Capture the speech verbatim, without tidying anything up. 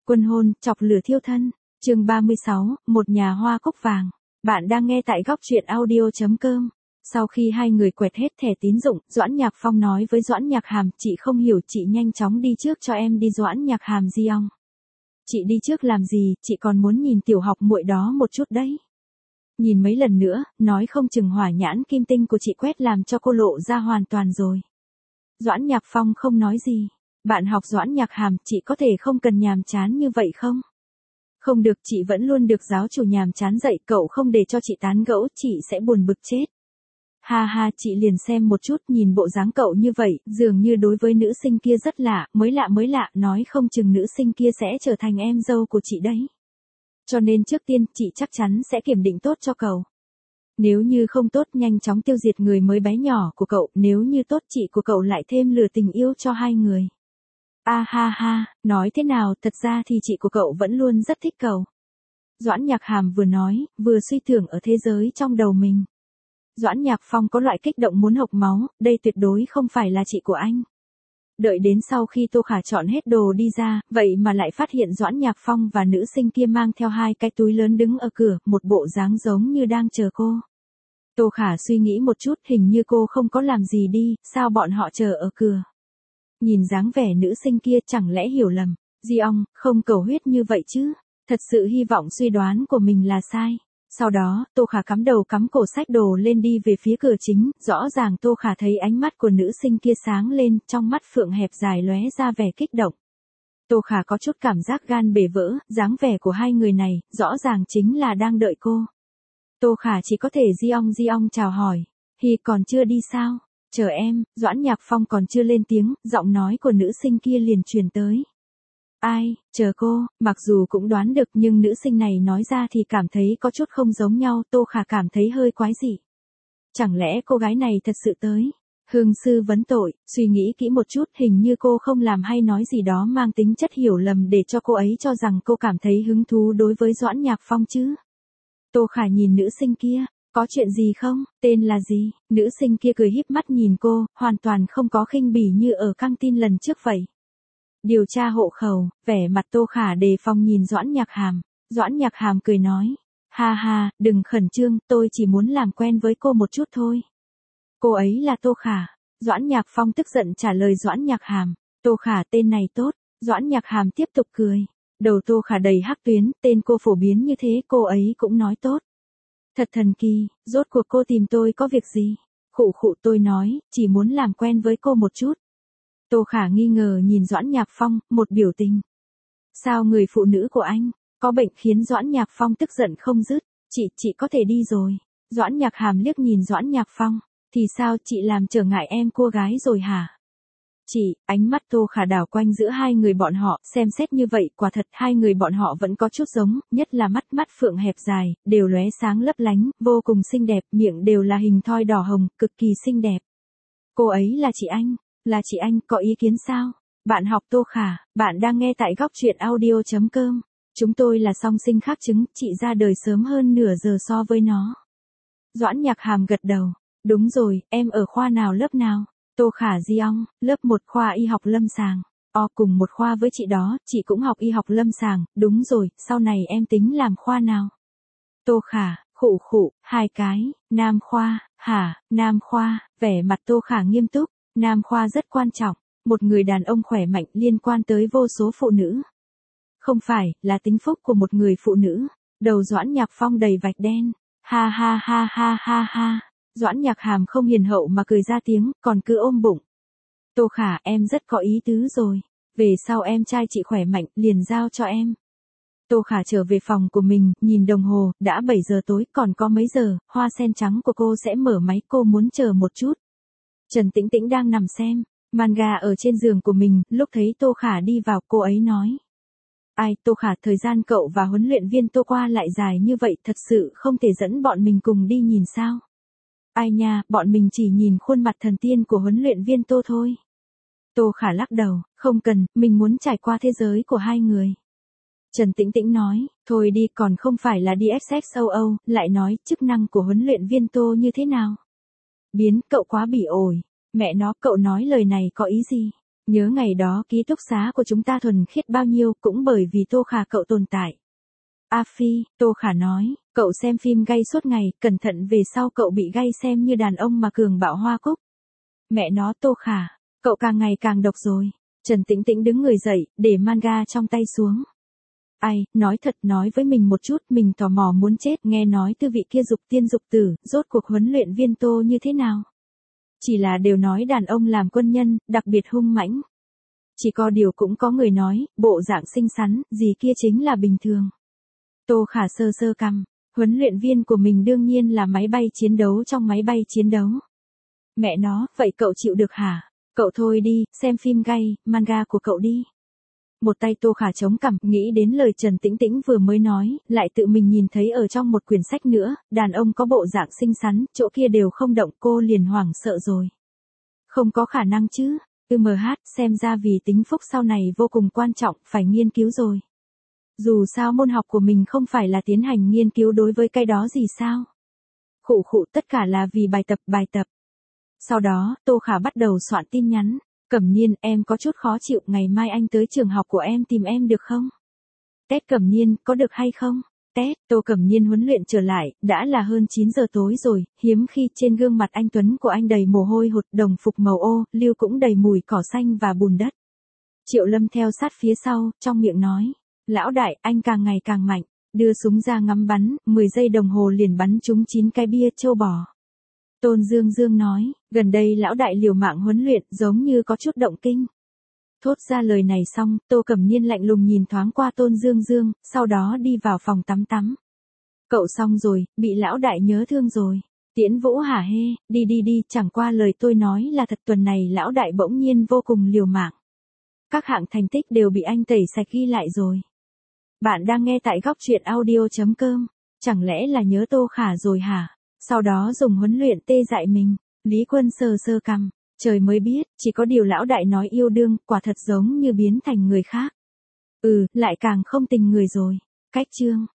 Quân hôn, chọc lửa thiêu thân. Chương ba mươi sáu, một nhà hoa cúc vàng. Bạn đang nghe tại góc truyện audio chấm com. Sau khi hai người quẹt hết thẻ tín dụng, Doãn Nhạc Phong nói với Doãn Nhạc Hàm, chị không hiểu, chị nhanh chóng đi trước cho em đi. Doãn Nhạc Hàm di ong. Chị đi trước làm gì, chị còn muốn nhìn tiểu học muội đó một chút đấy. Nhìn mấy lần nữa, nói không chừng hỏa nhãn kim tinh của chị quét làm cho cô lộ ra hoàn toàn rồi. Doãn Nhạc Phong không nói gì. Bạn học Doãn Nhạc Hàm, chị có thể không cần nhàm chán như vậy không? Không được, chị vẫn luôn được giáo chủ nhàm chán dạy, cậu không để cho chị tán gẫu, chị sẽ buồn bực chết. Ha ha, chị liền xem một chút, nhìn bộ dáng cậu như vậy, dường như đối với nữ sinh kia rất lạ, mới lạ mới lạ, nói không chừng nữ sinh kia sẽ trở thành em dâu của chị đấy. Cho nên trước tiên, chị chắc chắn sẽ kiểm định tốt cho cậu. Nếu như không tốt, nhanh chóng tiêu diệt người mới bé nhỏ của cậu, nếu như tốt, chị của cậu lại thêm lửa tình yêu cho hai người. A ha ha, nói thế nào, thật ra thì chị của cậu vẫn luôn rất thích cậu. Doãn Nhạc Hàm vừa nói, vừa suy tưởng ở thế giới trong đầu mình. Doãn Nhạc Phong có loại kích động muốn hộc máu, đây tuyệt đối không phải là chị của anh. Đợi đến sau khi Tô Khả chọn hết đồ đi ra, vậy mà lại phát hiện Doãn Nhạc Phong và nữ sinh kia mang theo hai cái túi lớn đứng ở cửa, một bộ dáng giống như đang chờ cô. Tô Khả suy nghĩ một chút, hình như cô không có làm gì đi, sao bọn họ chờ ở cửa. Nhìn dáng vẻ nữ sinh kia, chẳng lẽ hiểu lầm, di ong, không cầu huyết như vậy chứ, thật sự hy vọng suy đoán của mình là sai. Sau đó, Tô Khả cắm đầu cắm cổ xách đồ lên đi về phía cửa chính, rõ ràng Tô Khả thấy ánh mắt của nữ sinh kia sáng lên, trong mắt phượng hẹp dài lóe ra vẻ kích động. Tô Khả có chút cảm giác gan bể vỡ, dáng vẻ của hai người này, rõ ràng chính là đang đợi cô. Tô Khả chỉ có thể di ong di ong chào hỏi, Hi còn chưa đi sao? Chờ em. Doãn Nhạc Phong còn chưa lên tiếng, giọng nói của nữ sinh kia liền truyền tới. Ai, chờ cô, mặc dù cũng đoán được nhưng nữ sinh này nói ra thì cảm thấy có chút không giống nhau, Tô Khả cảm thấy hơi quái dị. Chẳng lẽ cô gái này thật sự tới? Hương sư vấn tội, suy nghĩ kỹ một chút, hình như cô không làm hay nói gì đó mang tính chất hiểu lầm để cho cô ấy cho rằng cô cảm thấy hứng thú đối với Doãn Nhạc Phong chứ. Tô Khả nhìn nữ sinh kia. Có chuyện gì không, tên là gì? Nữ sinh kia cười híp mắt nhìn cô, hoàn toàn không có khinh bỉ như ở căng tin lần trước vậy. Điều tra hộ khẩu, vẻ mặt Tô Khả đề phòng nhìn Doãn Nhạc Hàm. Doãn Nhạc Hàm cười nói, ha ha, đừng khẩn trương, tôi chỉ muốn làm quen với cô một chút thôi. Cô ấy là Tô Khả. Doãn Nhạc Phong tức giận trả lời Doãn Nhạc Hàm. Tô Khả, tên này tốt. Doãn Nhạc Hàm tiếp tục cười. Đầu Tô Khả đầy hắc tuyến, tên cô phổ biến như thế, cô ấy cũng nói tốt. Thật thần kỳ, rốt cuộc cô tìm tôi có việc gì? Khụ khụ, tôi nói, chỉ muốn làm quen với cô một chút. Tô Khả nghi ngờ nhìn Doãn Nhạc Phong, một biểu tình. Sao người phụ nữ của anh, có bệnh? Khiến Doãn Nhạc Phong tức giận không dứt. Chị, chị có thể đi rồi. Doãn Nhạc Hàm liếc nhìn Doãn Nhạc Phong. Thì sao, chị làm trở ngại em cô gái rồi hả? Chị, ánh mắt Tô Khả đảo quanh giữa hai người bọn họ, xem xét như vậy, quả thật hai người bọn họ vẫn có chút giống, nhất là mắt mắt phượng hẹp dài, đều lóe sáng lấp lánh, vô cùng xinh đẹp, miệng đều là hình thoi đỏ hồng, cực kỳ xinh đẹp. Cô ấy là chị anh, là chị anh, có ý kiến sao? Bạn học Tô Khả, bạn đang nghe tại góc truyện audio chấm com. Chúng tôi là song sinh khác chứng, chị ra đời sớm hơn nửa giờ so với nó. Doãn Nhạc Hàm gật đầu, đúng rồi, em ở khoa nào lớp nào? Tô Khả di ong, lớp một khoa y học lâm sàng. O, cùng một khoa với chị đó, chị cũng học y học lâm sàng, đúng rồi, sau này em tính làm khoa nào? Tô Khả, khụ khụ, hai cái, nam khoa, hả, nam khoa, vẻ mặt Tô Khả nghiêm túc, nam khoa rất quan trọng, một người đàn ông khỏe mạnh liên quan tới vô số phụ nữ. Không phải, là tính phúc của một người phụ nữ. Đầu Doãn Nhạc Phong đầy vạch đen, ha ha ha ha ha ha. Doãn Nhạc Hàm không hiền hậu mà cười ra tiếng, còn cứ ôm bụng. Tô Khả, em rất có ý tứ rồi. Về sau em trai chị khỏe mạnh, liền giao cho em. Tô Khả trở về phòng của mình, nhìn đồng hồ, đã bảy giờ tối, còn có mấy giờ, hoa sen trắng của cô sẽ mở máy, cô muốn chờ một chút. Trần Tĩnh Tĩnh đang nằm xem manga ở trên giường của mình, lúc thấy Tô Khả đi vào, cô ấy nói. Ai, Tô Khả, thời gian cậu và huấn luyện viên Tô qua lại dài như vậy, thật sự không thể dẫn bọn mình cùng đi nhìn sao? Ai nha, bọn mình chỉ nhìn khuôn mặt thần tiên của huấn luyện viên Tô thôi. Tô Khả lắc đầu, không cần, mình muốn trải qua thế giới của hai người. Trần Tĩnh Tĩnh nói, thôi đi, còn không phải là đi ép ét châu Âu, lại nói, chức năng của huấn luyện viên Tô như thế nào? Biến, cậu quá bỉ ổi. Mẹ nó, cậu nói lời này có ý gì? Nhớ ngày đó ký túc xá của chúng ta thuần khiết bao nhiêu cũng bởi vì Tô Khả cậu tồn tại. A Phi, Tô Khả nói, cậu xem phim gay suốt ngày, cẩn thận về sau cậu bị gay xem như đàn ông mà cường bạo Hoa Cúc. Mẹ nó Tô Khả, cậu càng ngày càng độc rồi. Trần Tĩnh Tĩnh đứng người dậy, để manga trong tay xuống. Ai, nói thật nói với mình một chút, mình tò mò muốn chết, nghe nói tư vị kia dục tiên dục tử, rốt cuộc huấn luyện viên Tô như thế nào. Chỉ là đều nói đàn ông làm quân nhân, đặc biệt hung mãnh. Chỉ có điều cũng có người nói, bộ dạng xinh xắn, gì kia chính là bình thường. Tô Khả sơ sơ cằm, huấn luyện viên của mình đương nhiên là máy bay chiến đấu trong máy bay chiến đấu. Mẹ nó, vậy cậu chịu được hả? Cậu thôi đi, xem phim gay, manga của cậu đi. Một tay Tô Khả chống cằm, nghĩ đến lời Trần Tĩnh Tĩnh vừa mới nói, lại tự mình nhìn thấy ở trong một quyển sách nữa, đàn ông có bộ dạng xinh xắn, chỗ kia đều không động, cô liền hoảng sợ rồi. Không có khả năng chứ, ư mh, xem ra vì tính phúc sau này vô cùng quan trọng, phải nghiên cứu rồi. Dù sao môn học của mình không phải là tiến hành nghiên cứu đối với cái đó gì sao. Khụ khụ, tất cả là vì bài tập, bài tập. Sau đó, Tô Khả bắt đầu soạn tin nhắn. Cẩm Niên, em có chút khó chịu, ngày mai anh tới trường học của em tìm em được không? Tết Cẩm Niên, có được hay không? Tết, Tô Cẩm Niên huấn luyện trở lại, đã là hơn chín giờ tối rồi, hiếm khi trên gương mặt anh tuấn của anh đầy mồ hôi hột, đồng phục màu ô, lưu cũng đầy mùi cỏ xanh và bùn đất. Triệu Lâm theo sát phía sau, trong miệng nói, lão đại, anh càng ngày càng mạnh, đưa súng ra ngắm bắn, mười giây đồng hồ liền bắn trúng chín cái bia châu bò. Tôn Dương Dương nói, gần đây lão đại liều mạng huấn luyện, giống như có chút động kinh. Thốt ra lời này xong, Tô Cẩm Niên lạnh lùng nhìn thoáng qua Tôn Dương Dương, sau đó đi vào phòng tắm tắm. Cậu xong rồi, bị lão đại nhớ thương rồi. Tiễn Vũ hả hê, đi đi đi, chẳng qua lời tôi nói là thật, tuần này lão đại bỗng nhiên vô cùng liều mạng. Các hạng thành tích đều bị anh tẩy sạch ghi lại rồi. Bạn đang nghe tại góc truyện audio chấm com, chẳng lẽ là nhớ Tô Khả rồi hả? Sau đó dùng huấn luyện tê dại mình. Lý Quân sờ sơ cằm, trời mới biết, chỉ có điều lão đại nói yêu đương, quả thật giống như biến thành người khác. Ừ, lại càng không tình người rồi. Cách chương.